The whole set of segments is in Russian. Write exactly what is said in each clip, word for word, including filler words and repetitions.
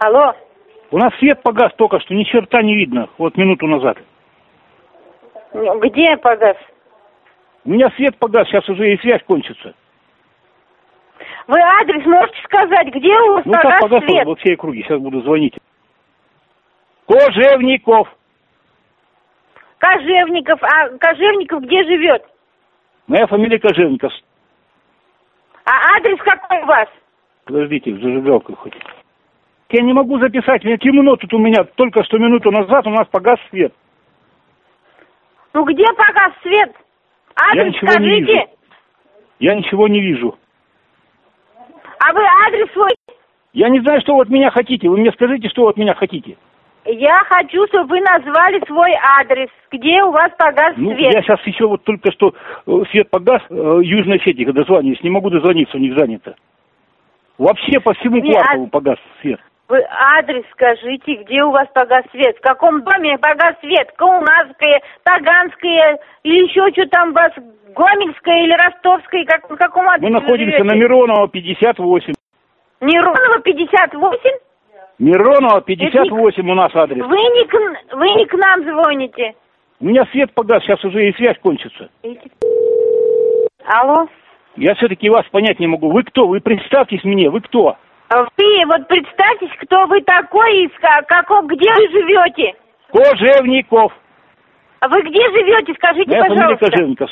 Алло. У нас свет погас только что, ни черта не видно, вот минуту назад. Где погас? У меня свет погас, сейчас уже и связь кончится. Вы адрес можете сказать, где у вас ну, погас так погас свет? во всей округе, сейчас буду звонить. Кожевников. Кожевников. А Кожевников где живет? Моя фамилия Кожевников. А адрес какой у вас? Подождите, зажигалку хоть. Я не могу записать, мне темно тут у меня. Только что минуту назад у нас погас свет. Ну где погас свет? Адрес Я ничего скажите. не вижу. Я ничего не вижу. А вы адрес свой? Я не знаю, что вы от меня хотите. Вы мне скажите, что вы от меня хотите. Я хочу, чтобы вы назвали свой адрес. Где у вас погас ну, свет? Я сейчас еще вот только что свет погас, э, южной сети, когда дозвонюсь, не могу дозвониться, у них занято. Вообще по всему Не, кварталу а... погас свет. Вы адрес скажите, где у вас погас свет? В каком доме погас свет? Каунасское, Таганское или еще что там у вас? Гомельское или Ростовское? Как, в каком адресе Мы находимся живете? на Миронова, пятьдесят восемь. Миронова, пятьдесят восемь? Миронова, пятьдесят восемь не... у нас адрес. Вы не, к... вы не к нам звоните? У меня свет погас, сейчас уже и связь кончится. Алло? Я все-таки вас понять не могу. Вы кто? Вы представьтесь мне, вы кто? Вы вот представьтесь, кто вы такой и каков, где вы живете? Кожевников. А вы где живете, скажите, Моя пожалуйста. фамилия Кожевников.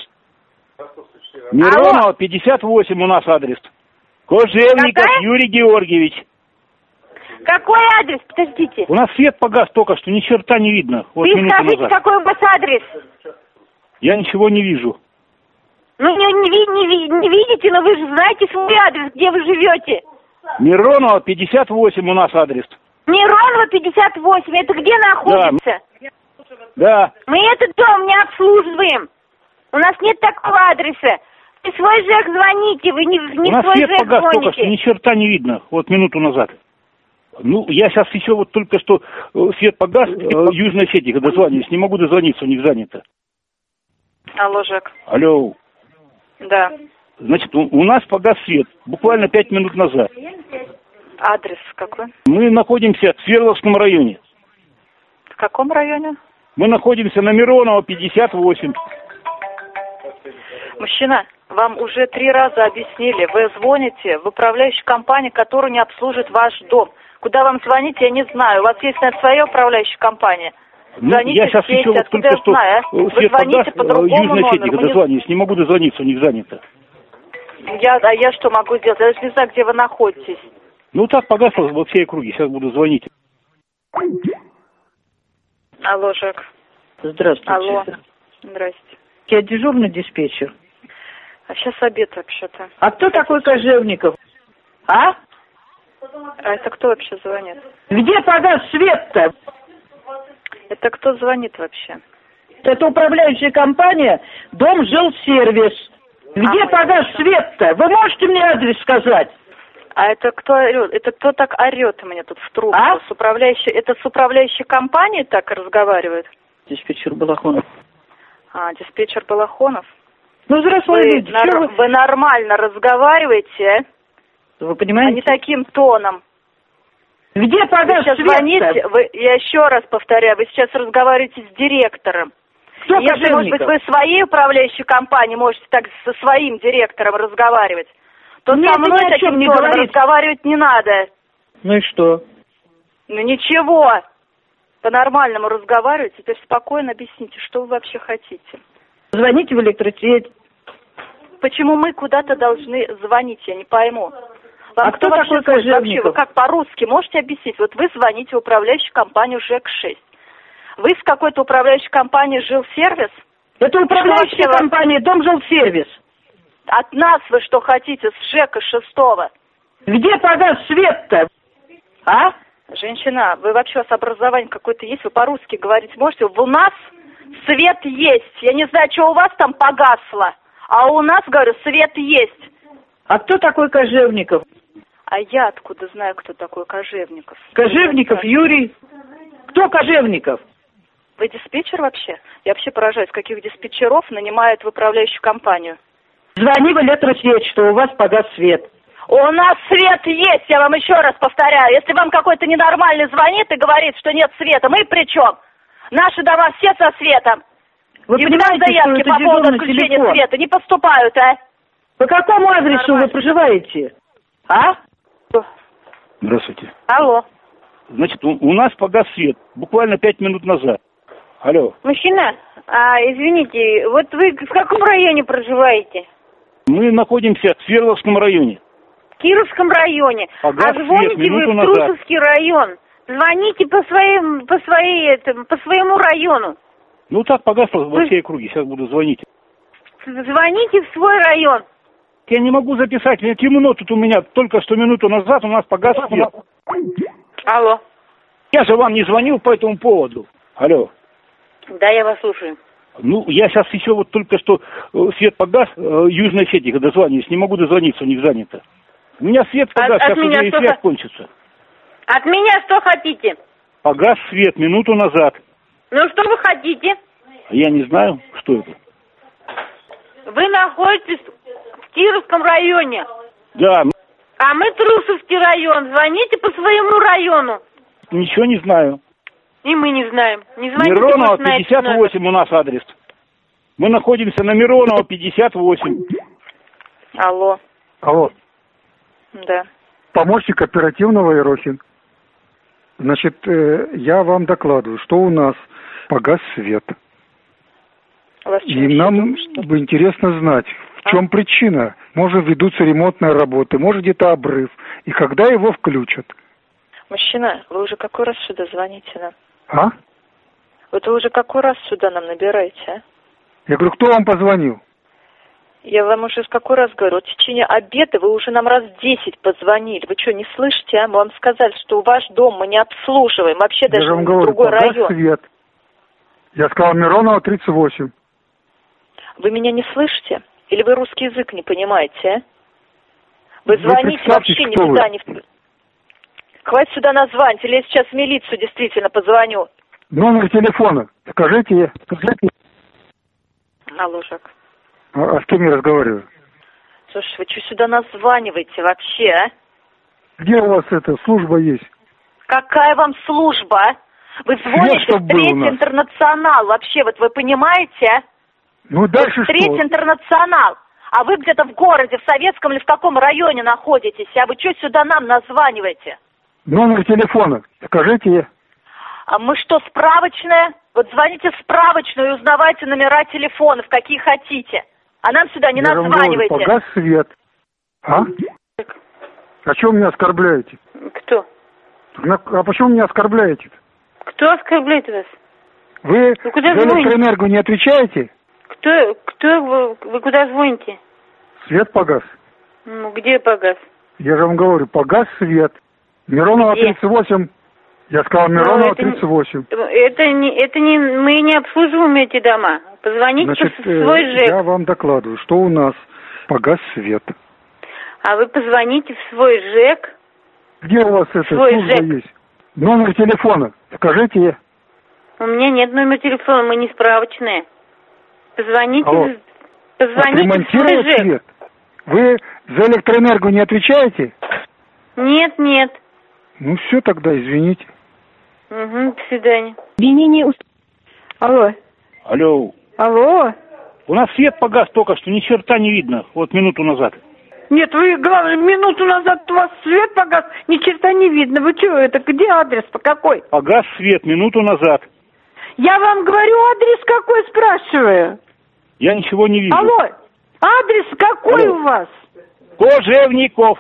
Миронова, пятьдесят восемь у нас адрес. Кожевников Какая? Юрий Георгиевич. Какой адрес? Подождите. У нас свет погас только что, ни черта не видно. Вот вы скажите, назад. какой у вас адрес? Я ничего не вижу. Ну, не, не, не, не видите, но вы же знаете свой адрес, где вы живете. Миронова, пятьдесят восемь у нас адрес. Миронова, пятьдесят восемь. Это где находится? Да. Мы этот дом не обслуживаем. У нас нет такого адреса. Вы свой ЖЭК звоните, вы не, не у нас свой свет ЖЭК погас звоните. только что, ни черта не видно. Вот минуту назад. Ну, я сейчас еще вот только что свет погас, э, южной сети, когда дозвонюсь, не могу дозвониться, у них занято. Алло, Жек. Алло. Да. Значит, у, у нас погас свет, буквально пять минут назад. Адрес какой? Мы находимся в Свердловском районе. В каком районе? Мы находимся на Миронова, пятьдесят восемь. Мужчина, вам уже три раза объяснили. Вы звоните в управляющую компанию, которая не обслужит ваш дом. Куда вам звонить, я не знаю. У вас есть, наверное, своя управляющая компания. Ну, звоните я сейчас в сети, еще вот откуда только я что знаю, а? Вы свет звоните погас, по другому южной сети, номеру. когда Не... дозвонюсь, не могу дозвониться, у них занято. Я, а я что могу сделать? Я даже не знаю, где вы находитесь. Ну так погасло во всей округе, сейчас буду звонить. Алло, Жек. Здравствуйте. Алло. Здрасте. Я дежурный диспетчер. А сейчас обед вообще-то. А кто такой Кожевников? А? А это кто вообще звонит? Где погас свет-то? Это кто звонит вообще? Это управляющая компания «Дом жилсервис». Где А погас свет-то? Вы можете мне адрес сказать? А это кто орет? Это кто так орет у меня тут в трубку? А? С управляющей... Это с управляющей компанией так разговаривают? Диспетчер Балахонов. А, диспетчер Балахонов? Ну, взрослые Вы, люди. нар... Вы... вы нормально разговариваете, а? Вы А понимаете? не таким тоном. Где погас Вы сейчас свет-то? звоните, вы, я еще раз повторяю, вы сейчас разговариваете с директором. Кто Если, может быть, Кожевников? вы своей управляющей компанией можете так со своим директором разговаривать, то Мне со это мной ни о чем таким не тоном говорит. разговаривать не надо. Ну и что? Ну ничего. По-нормальному разговаривать, теперь спокойно объясните, что вы вообще хотите. Звоните в электросеть. Почему мы куда-то должны звонить, я не пойму. Вам А кто такой вообще звонит? Вообще, Кожевников? вы как по-русски можете объяснить? Вот вы звоните в управляющую компанию ЖЭК шесть. Вы с какой-то управляющей компанией Жилсервис? Это управляющая вообще компания «Дом жилсервис». От нас вы что хотите, с ЖЭКа шестого? Где погас свет-то? А? Женщина, вы вообще, у вас образование какое-то есть? Вы по-русски говорить можете? У нас свет есть. Я не знаю, что у вас там погасло. А у нас, говорю, свет есть. А кто такой Кожевников? А я откуда знаю, кто такой Кожевников? Кожевников Юрий. Кто Кожевников? Вы диспетчер вообще? Я вообще поражаюсь, каких диспетчеров нанимают в управляющую компанию. Звони в электросеть, что у вас погас свет. У нас свет есть, я вам еще раз повторяю. Если вам какой-то ненормальный звонит и говорит, что нет света, мы при чем? Наши дома все со светом. Вы и понимаете, заявки что по это поводу дежурный отключения телефон? света не поступают, а? По какому адресу Нормально. вы проживаете? А? Здравствуйте. Алло. Значит, у, у нас погас свет буквально пять минут назад. Алло. Мужчина, а, извините, вот вы в каком районе проживаете? Мы находимся в Свердловском районе. В Кировском районе. Погас А звоните свет минуту вы в назад. Трусовский район. Звоните по своим, по своей, это, по своему району. Ну так погасло во Вы- всей округе. Сейчас буду звонить. Звоните в свой район. Я не могу записать. Мне темно тут у меня. Только что минуту назад у нас погас свет. Алло. Я же вам не звонил по этому поводу. Алло. Да, я вас слушаю. Ну, я сейчас еще вот только что э, свет погас, э, южной сети, когда дозвонюсь, не могу дозвониться, у них занято. У меня свет погас, От- от сейчас меня уже и что свет хо- кончится. От меня что хотите? Погас свет минуту назад. Ну, что вы хотите? Я не знаю, что это. Вы находитесь в Кировском районе. Да, м- А мы Трусовский район. Звоните по своему району. ничего не знаю. И мы не знаем. Не звоните Миронова, больше на этот пятьдесят номер. восемь у нас адрес. Мы находимся на Миронова, пятьдесят восемь. Алло, Алло, да. помощник оперативного Ерохин. Значит, э, я вам докладываю, что у нас погас свет. Вас И нам бы интересно знать, в чем причина. Может, ведутся ремонтные работы, может, где-то обрыв. И когда его включат? Мужчина, вы уже какой раз сюда звоните нам? А? Вот вы уже какой раз сюда нам набираете, а? Я говорю, кто вам позвонил? Я вам уже в какой раз говорю, в течение обеда вы уже нам раз десять позвонили. Вы что, не слышите, а? Мы вам сказали, что ваш дом мы не обслуживаем, вообще Я даже же вам в говорю, другой погас район. свет. Я сказал Миронова, тридцать восемь. Вы меня не слышите? Или вы русский язык не понимаете, а? Вы Вы звоните представьтесь, вообще кто вы. никуда не... в- Хватит сюда назвать, или я сейчас в милицию действительно позвоню. Номер телефона. Скажите, скажите. Алло, Жак. А, а с кем я разговариваю? Слушай, вы что сюда названиваете вообще, а? Где у вас эта служба есть? Какая вам служба, а? Вы звоните чтоб в был у Третий нас. Интернационал. Вообще, вот вы понимаете, а? Ну, дальше Третий что? Интернационал. А вы где-то в городе, в Советском или в каком районе находитесь? А вы что сюда нам названиваете? Номер телефона. Скажите. А мы что, справочная? Вот звоните в справочную и узнавайте номера телефонов, какие хотите. А нам сюда не Я вам говорю, названивайте. погас свет. А? А чем меня оскорбляете? Кто? На- А почему меня оскорбляете? Кто оскорбляет вас? Вы Ну, куда за звоните? электроэнергию не отвечаете? Кто, кто вы, вы куда звоните? Свет погас. Ну, где погас? Я же вам говорю, погас свет. Миронова, Где? тридцать восемь. Я сказал Ну, Миронова, это не- тридцать восемь. Это не, это не, мы не обслуживаем эти дома. Позвоните Значит, в свой э, ЖЭК. я вам докладываю, что у нас погас свет. А вы позвоните в свой ЖЭК. Где у вас эта Свой служба ЖЭК. есть? Номер телефона. Скажите. У меня нет номера телефона, мы не справочные. Позвоните, Алло. в- позвоните в свой Отремонтировать ЖЭК. свет? Вы за электроэнергию не отвечаете? Нет, нет. Ну все тогда, извините. Угу, до свидания. Обвинение уст... Алло. Алло. Алло. У нас свет погас только что, ни черта не видно. Вот минуту назад. Нет, вы, главное, минуту назад у вас свет погас, ни черта не видно. Вы что, это где адрес, по какой? Погас свет минуту назад. Я вам говорю, адрес какой, спрашиваю. Я ничего не вижу. Алло, адрес какой Алло. у вас? Кожевников.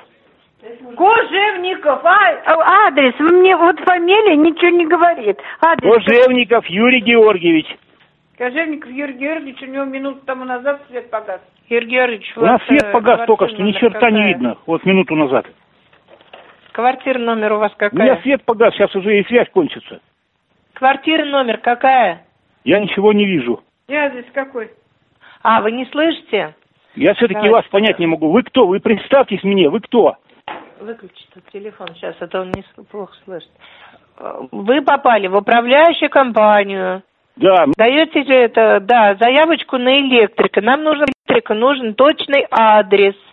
Кожевников. А, а, адрес, вы мне, вот фамилия ничего не говорит. Адрес. Кожевников Юрий Георгиевич. Кожевников Юрий Георгиевич, у него минуту тому назад свет погас. Юрий Георгиевич, У нас свет погас только что, ни черта не видно. Вот минуту назад. Квартира номер у вас У какая? меня свет погас, сейчас уже и связь кончится. Квартира номер какая? Я ничего не вижу. И адрес какой? А, вы не слышите? Я все-таки Давайте. вас понять не могу. Вы кто? Вы представьтесь мне, вы кто? Выключи этот телефон сейчас, а то он не с- плохо слышит. Вы попали в управляющую компанию. Да, Даете же это, да, заявочку на электрика. Нам нужен электрика, нужен точный адрес.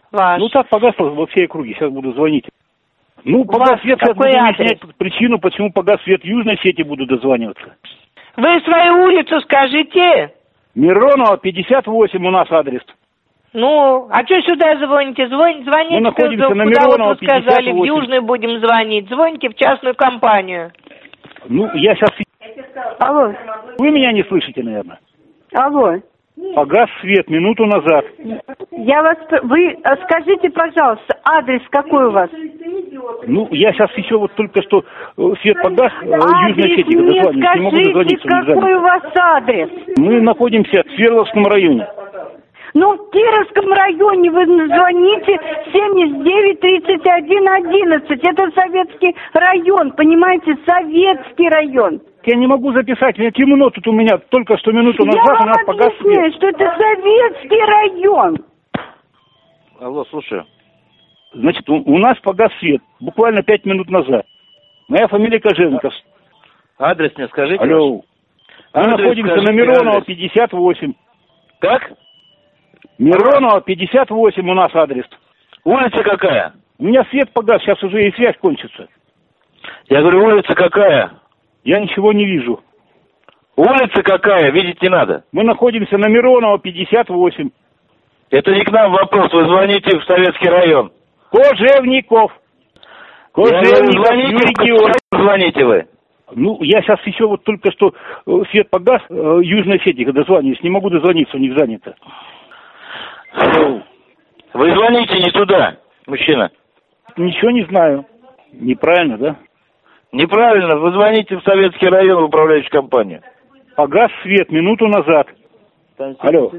Ваш. Ну так погасло во всей округе, сейчас буду звонить. Ну, погас свет, сейчас буду выяснять причину, почему погас свет южной сети, буду дозваниваться. Вы свою улицу скажите. Миронова, пятьдесят восемь у нас адрес. Ну, а что сюда звоните? Звоните, звоните. Мы находимся на куда Миронова, вот вы сказали, пятьдесят восемь. в Южную будем звонить. Звоните в частную компанию. Ну, я сейчас... Алло. Вы меня не слышите, наверное? Алло. Погас свет минуту назад. Я вас... Вы э, скажите, пожалуйста, адрес какой у вас? Ну, я сейчас еще вот только что э, свет погас, э, Адрес южной сети, мне дозвонюсь, не могу скажите, дозвониться. какой у вас адрес? Мы находимся в Свердловском районе. Ну, в Кировском районе вы звоните семьдесят девять тридцать один одиннадцать. Это Советский район, понимаете, Советский район. Я не могу записать, мне темно тут у меня, только что минуту назад Я у вам нас погас объясняю, свет. что это Советский район. Алло, слушаю. Значит, у, у нас погас свет, буквально пять минут назад. Моя фамилия Кожевников. Адрес мне скажите. Алло. Мы Адрес находимся скажите, на Миронова, адрес. пятьдесят восемь. Как? Миронова, пятьдесят восемь у нас адрес. Улица какая? У меня свет погас, сейчас уже и связь кончится. Я говорю, улица какая? Я ничего не вижу. Улица какая? Видеть не надо. Мы находимся на Миронова, пятьдесят восемь. Это не к нам вопрос, вы звоните в Советский район. Кожевников. Кожевников, звоните, Юрий в Георгиевич. звоните вы. Ну, я сейчас еще вот только что э, свет погас, э, южной сети, когда дозвонюсь, не могу дозвониться, у них занято. Алло. Вы звоните не туда, мужчина. Ничего не знаю. Неправильно, да? Неправильно, вы звоните в Советский район, в управляющую компанию. Погас свет минуту назад. Алло.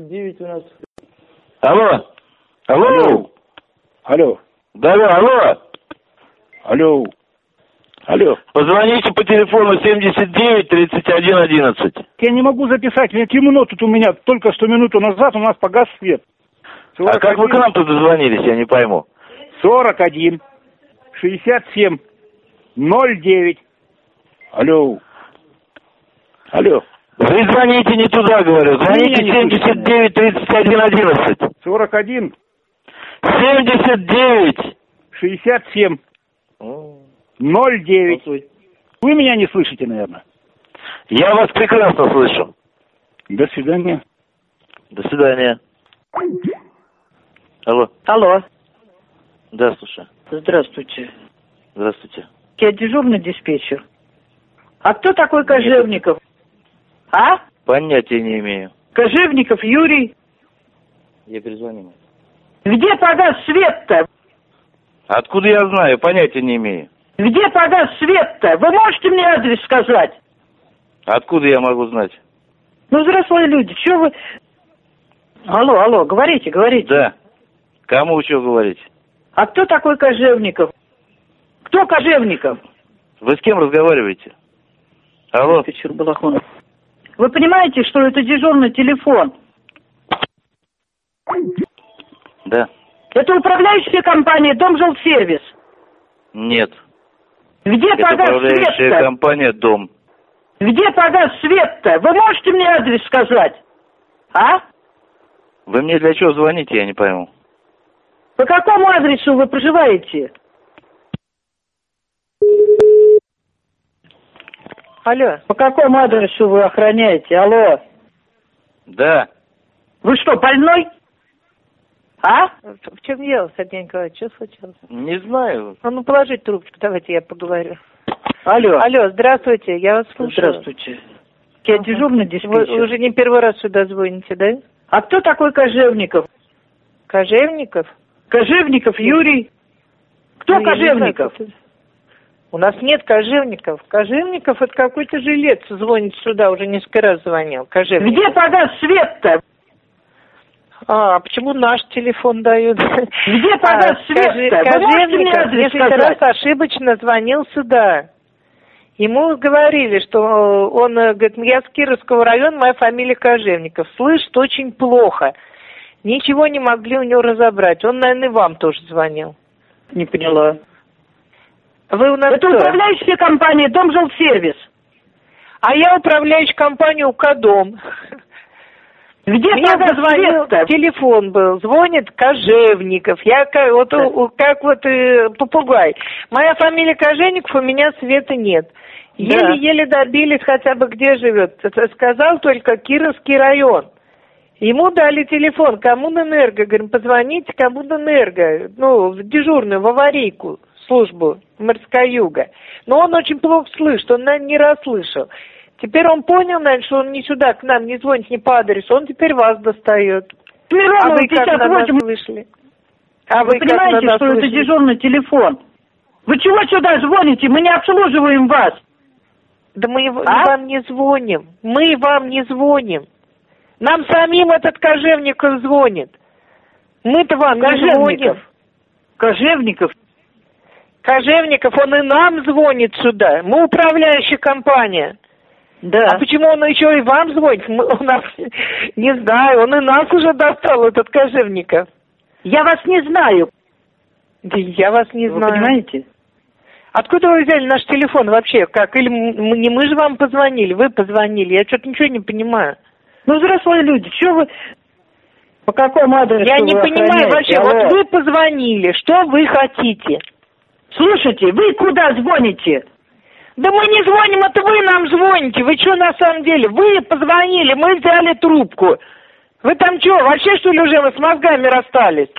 Алло. Алло. Алло. Да-да, алло. Алло. Алло. Позвоните по телефону семьдесят девять тридцать один одиннадцать. Я не могу записать, мне темно тут у меня, только что минуту назад у нас погас свет. А как вы к нам тут дозвонились, я не пойму. сорок один шестьдесят семь ноль девять. Алло. Алло. Вы звоните не туда, говорю. Звоните семьдесят девять тридцать один одиннадцать. сорок один семьдесят девять шестьдесят семь ноль девять. Вы меня не слышите, наверное? Я вас прекрасно слышу. До свидания. До свидания. Алло. Алло. Да, слушай. Здравствуйте. Здравствуйте. Я дежурный диспетчер. А кто такой Кожевников? А? Понятия не имею. Кожевников Юрий. Я перезвоню. Где погас свет-то? Откуда я знаю? Понятия не имею. Где погас свет-то? Вы можете мне адрес сказать? Откуда я могу знать? Ну, взрослые люди, что вы... Алло, алло, говорите, говорите. Да. Кому вы что говорите? А кто такой Кожевников? Кто Кожевников? Вы с кем разговариваете? Алло. Диспетчер Балахонов. Вы понимаете, что это дежурный телефон? Да. Это управляющая компания «Домжилсервис». Нет. Где Это погас управляющая свет-то? компания «Дом». Где погас свет-то? Вы можете мне адрес сказать? А? Вы мне для чего звоните, я не пойму. По какому адресу вы проживаете? Алло. По какому адресу вы охраняете? Алло. Да. Вы что, больной? А? В чем дело, Сергей Николаевич? Что случилось? Не знаю. А ну, положите трубочку, давайте я поговорю. Алло. Алло, здравствуйте, я вас слушаю. Здравствуйте. Я ага. дежурный диспетчер. Вы уже не первый раз сюда звоните, да? А кто такой Кожевников? Кожевников? Кожевников Юрий. Кто ну, Кожевников? Знаю, у нас нет Кожевников. Кожевников это какой-то жилец звонит сюда, уже несколько раз звонил. Кожевников. Где погас свет-то? А, почему наш телефон дают? Где погас а, свет-то? Кожевников несколько раз ошибочно звонил сюда. Ему говорили, что он, говорит, я с Кировского района, моя фамилия Кожевников. Слышит очень плохо. Ничего не могли у него разобрать. Он, наверное, вам тоже звонил. Не поняла. Вы у нас Это кто? Управляющая компания «Домжилсервис». А я управляющая компания «УКДом». Где мне позвонил, телефон был, звонит Кожевников. Я как вот, да. как вот э, попугай. Моя фамилия Кожевников, у меня света нет. Еле-еле да. добились хотя бы где живет. Сказал только Кировский район. Ему дали телефон, Коммунэнерго. Говорим, позвоните Коммунэнерго. Ну, в дежурную, в аварийку службу Морская Юга. Но он очень плохо слышит, он, наверное, не расслышал. Теперь он понял, наверное, что он не сюда к нам не звонит, не по адресу, он теперь вас достает. Мирона, а вы как на нас восемь... вышли? А вы, вы понимаете, что вышли? Это дежурный телефон? Вы чего сюда звоните? Мы не обслуживаем вас. Да мы а? вам не звоним. Мы вам не звоним. Нам самим этот Кожевников звонит. Мы-то вам Кожевников. не звоним. Кожевников? Кожевников, он и нам звонит сюда. Мы управляющая компания. Да. А почему он еще и вам звонит? Мы, у нас, не знаю, он и нас уже достал, этот Кожевников. Я вас не знаю. Да я вас не Вы знаю. понимаете? Откуда вы взяли наш телефон вообще? Как? Или мы, не мы же вам позвонили, вы позвонили? Я что-то ничего не понимаю. Ну, взрослые люди, что вы... По какому адресу Я не вы понимаю вообще. Алло. Вот вы позвонили, что вы хотите? Слушайте, вы куда звоните? Да мы не звоним, это вы нам звоните. Вы что на самом деле? Вы позвонили, мы взяли трубку. Вы там что, вообще что ли уже вы с мозгами расстались?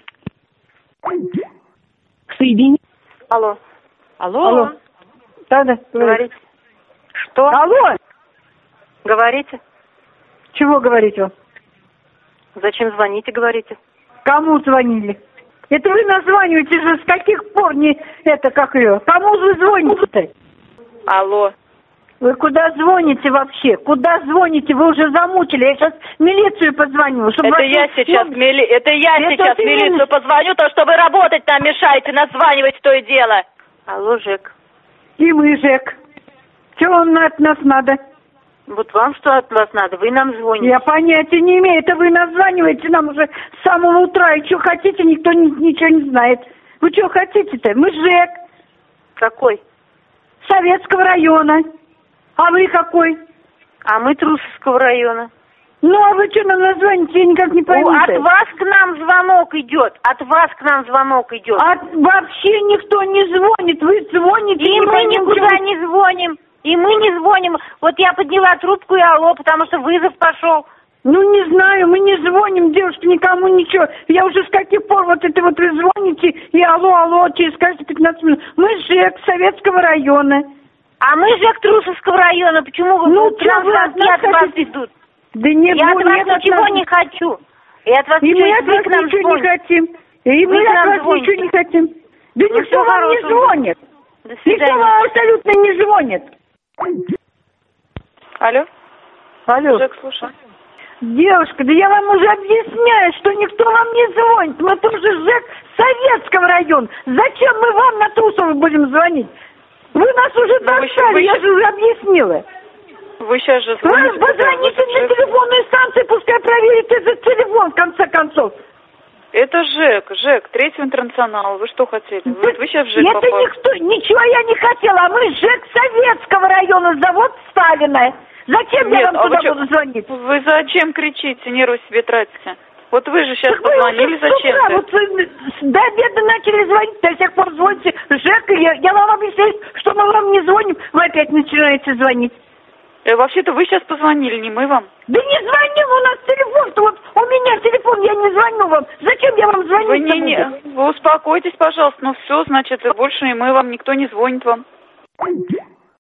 Соедини. Алло. Алло. Алло. Да-да, говорите. Что? Алло. Говорите. Чего говорите вам? Зачем звоните, говорите? Кому звонили? Это вы названиваете же, с каких пор не... Это, как ее? Кому вы звоните-то? Алло. Вы куда звоните вообще? Куда звоните? Вы уже замучили. Я сейчас в милицию позвоню. Чтобы это, я сейчас ну... мили... это я это сейчас в милицию мили... позвоню, то что вы работать нам мешаете, названивать то и дело. Алло, Жек. И мы, Жек. Чего вам от нас надо? Вот вам что от вас надо? Вы нам звоните. Я понятия не имею. Это вы названиваете нам уже с самого утра. И что хотите, никто ни, ничего не знает. Вы что хотите-то? Мы Жек. Какой? Советского района. А вы какой? А мы Трусовского района. Ну, а вы что нам названите? Я никак не пойму. От вас к нам звонок идет. От вас к нам звонок идет. А вообще никто не звонит. Вы звоните. И мы никуда не звоним. И мы не звоним. Вот я подняла трубку и алло, потому что вызов пошел. Ну, не знаю, мы не звоним, девушка, никому ничего. Я уже с каких пор вот это вот вы звоните и алло, алло, через каждые пятнадцать минут. Мы Жек Советского района. А мы Жек Трусовского района. Почему вы ну, к нам звонки от вас идут? Да нет, я ну, от вас нет, ничего от нас... не хочу. И от вас и ничего, мы от вас ничего звоните. не хотим. И вы мы от вас звоните. ничего не хотим. Да ну, никто вам не звонит. Никто вам абсолютно не звонит. Алло? Алло. Жек, слушай. Девушка, да я вам уже объясняю, что никто вам не звонит. Мы тоже Жек Советского района. Зачем мы вам на Трусово будем звонить? Вы нас уже достали, вы... я же уже объяснила. Вы сейчас же звоните. Вы позвоните на телефонную станцию, пускай проверит этот телефон, в конце концов. Это Жек, Жек, Третий интернационал. Вы что хотели? Вы, вы сейчас в Жек Это попали. никто, ничего я не хотела, а мы Жек Советского района, завод Сталина. Зачем Нет, я вам а туда вы буду звонить? Вы зачем кричите, нервы себе тратите? Вот вы же сейчас так позвонили, зачем утра, вот вы до обеда начали звонить, до сих пор звоните. Жек, я, я вам объясняю, что мы вам не звоним, вы опять начинаете звонить. Э, вообще-то вы сейчас позвонили, не мы вам. Да не звонил, у нас телефон-то, вот у меня телефон, я не звоню вам. Зачем я вам звонить? Вы, не, не, вы успокойтесь, пожалуйста, ну все, значит, больше и мы вам, никто не звонит вам.